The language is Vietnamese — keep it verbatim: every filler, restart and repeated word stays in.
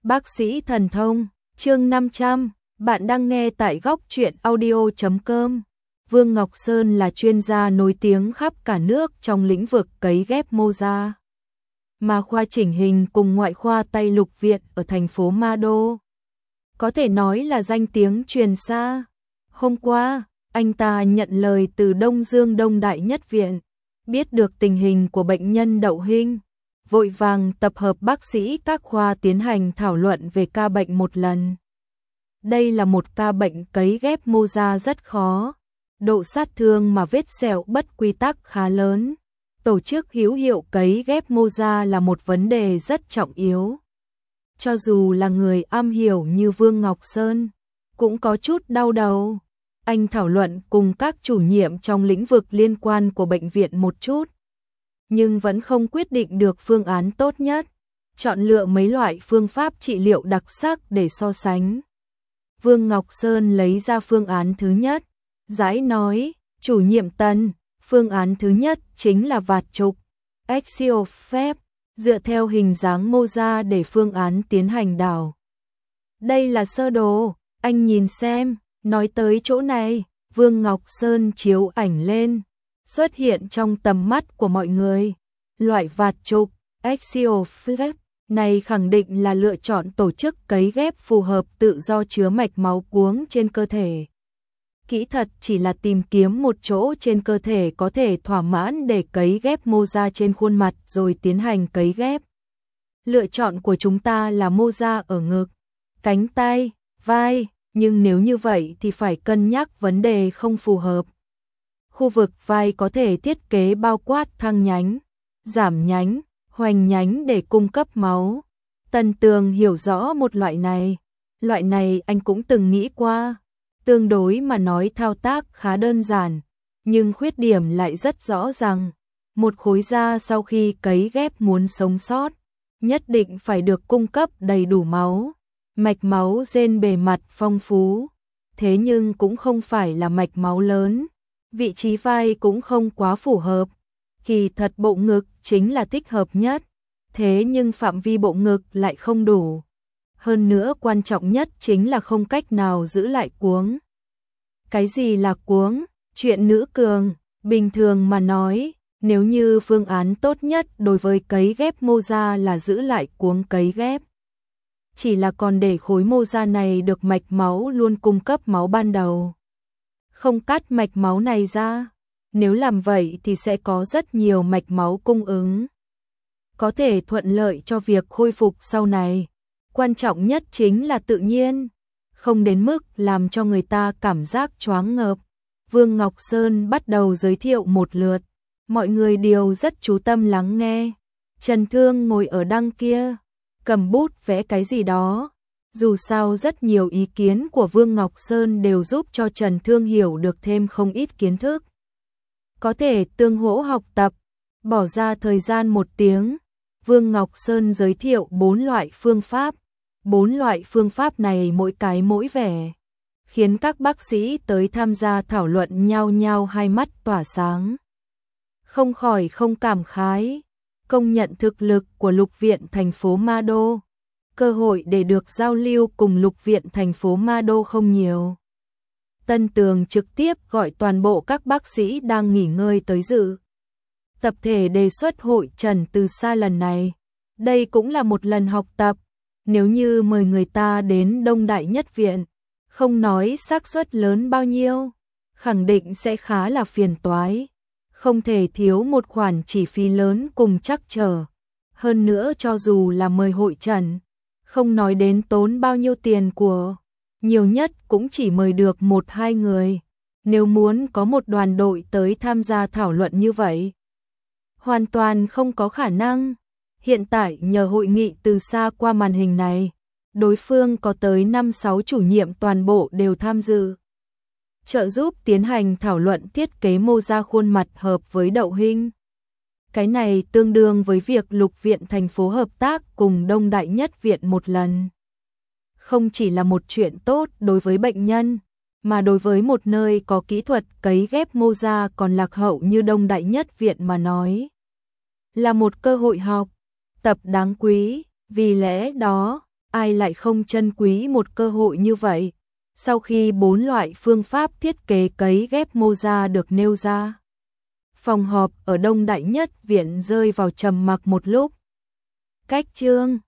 Bác sĩ thần thông, chương năm trăm, bạn đang nghe tại góc truyện audio chấm com. Vương Ngọc Sơn là chuyên gia nổi tiếng khắp cả nước trong lĩnh vực cấy ghép mô da. Mà khoa chỉnh hình cùng ngoại khoa Tây Lục Viện ở thành phố Ma Đô. Có thể nói là danh tiếng truyền xa. Hôm qua, anh ta nhận lời từ Đông Dương Đông Đại Nhất Viện, biết được tình hình của bệnh nhân Đậu Hinh, vội vàng tập hợp bác sĩ các khoa tiến hành thảo luận về ca bệnh một lần. Đây là một ca bệnh cấy ghép mô da rất khó, độ sát thương mà vết sẹo bất quy tắc khá lớn. Tổ chức hữu hiệu cấy ghép mô da là một vấn đề rất trọng yếu. Cho dù là người am hiểu như Vương Ngọc Sơn, cũng có chút đau đầu. Anh thảo luận cùng các chủ nhiệm trong lĩnh vực liên quan của bệnh viện một chút, nhưng vẫn không quyết định được phương án tốt nhất, chọn lựa mấy loại phương pháp trị liệu đặc sắc để so sánh. Vương Ngọc Sơn lấy ra phương án thứ nhất, giải nói, chủ nhiệm Tân, phương án thứ nhất chính là vạt trục, axial phép, dựa theo hình dáng mô da để phương án tiến hành đào. Đây là sơ đồ, anh nhìn xem. Nói tới chỗ này, Vương Ngọc Sơn chiếu ảnh lên, xuất hiện trong tầm mắt của mọi người. Loại vạt trục, axial flap này khẳng định là lựa chọn tổ chức cấy ghép phù hợp tự do chứa mạch máu cuống trên cơ thể. Kỹ thuật chỉ là tìm kiếm một chỗ trên cơ thể có thể thỏa mãn để cấy ghép mô da trên khuôn mặt rồi tiến hành cấy ghép. Lựa chọn của chúng ta là mô da ở ngực, cánh tay, vai. Nhưng nếu như vậy thì phải cân nhắc vấn đề không phù hợp. Khu vực vai có thể thiết kế bao quát thăng nhánh, giảm nhánh, hoành nhánh để cung cấp máu. Tần Tường hiểu rõ một loại này. Loại này anh cũng từng nghĩ qua. Tương đối mà nói thao tác khá đơn giản, nhưng khuyết điểm lại rất rõ ràng. Một khối da sau khi cấy ghép muốn sống sót, nhất định phải được cung cấp đầy đủ máu. Mạch máu trên bề mặt phong phú, thế nhưng cũng không phải là mạch máu lớn, vị trí vai cũng không quá phù hợp. Kỳ thật bộ ngực chính là thích hợp nhất, thế nhưng phạm vi bộ ngực lại không đủ. Hơn nữa quan trọng nhất chính là không cách nào giữ lại cuống. Cái gì là cuống? Chuyện nữ cường, bình thường mà nói, nếu như phương án tốt nhất đối với cấy ghép mô da là giữ lại cuống cấy ghép. Chỉ là còn để khối mô da này được mạch máu luôn cung cấp máu ban đầu. Không cắt mạch máu này ra, nếu làm vậy thì sẽ có rất nhiều mạch máu cung ứng. Có thể thuận lợi cho việc khôi phục sau này. Quan trọng nhất chính là tự nhiên, không đến mức làm cho người ta cảm giác choáng ngợp. Vương Ngọc Sơn bắt đầu giới thiệu một lượt, mọi người đều rất chú tâm lắng nghe. Trần Thương ngồi ở đằng kia, cầm bút vẽ cái gì đó. Dù sao rất nhiều ý kiến của Vương Ngọc Sơn đều giúp cho Trần Thương hiểu được thêm không ít kiến thức. Có thể tương hỗ học tập, bỏ ra thời gian một tiếng. Vương Ngọc Sơn giới thiệu bốn loại phương pháp. Bốn loại phương pháp này mỗi cái mỗi vẻ, khiến các bác sĩ tới tham gia thảo luận nhao nhao hai mắt tỏa sáng. Không khỏi không cảm khái. Công nhận thực lực của Lục Viện thành phố Ma Đô. Cơ hội để được giao lưu cùng Lục Viện thành phố Ma Đô không nhiều. Tân Tường trực tiếp gọi toàn bộ các bác sĩ đang nghỉ ngơi tới dự. Tập thể đề xuất hội trần từ xa lần này. Đây cũng là một lần học tập. Nếu như mời người ta đến Đông Đại Nhất Viện, không nói xác suất lớn bao nhiêu, khẳng định sẽ khá là phiền toái. Không thể thiếu một khoản chi phí lớn cùng trắc trở. Hơn nữa cho dù là mời hội trần, không nói đến tốn bao nhiêu tiền của, nhiều nhất cũng chỉ mời được một hai người. Nếu muốn có một đoàn đội tới tham gia thảo luận như vậy, hoàn toàn không có khả năng. Hiện tại nhờ hội nghị từ xa qua màn hình này, đối phương có tới năm sáu chủ nhiệm toàn bộ đều tham dự. Trợ giúp tiến hành thảo luận thiết kế mô da khuôn mặt hợp với Đậu Hinh. Cái này tương đương với việc Lục Viện thành phố hợp tác cùng Đông Đại Nhất Viện một lần. Không chỉ là một chuyện tốt đối với bệnh nhân, mà đối với một nơi có kỹ thuật cấy ghép mô da còn lạc hậu như Đông Đại Nhất Viện mà nói. Là một cơ hội học tập đáng quý, vì lẽ đó ai lại không trân quý một cơ hội như vậy. Sau khi bốn loại phương pháp thiết kế cấy ghép mô da được nêu ra, phòng họp ở Đông Đại Nhất Viện rơi vào trầm mặc một lúc. Cách chương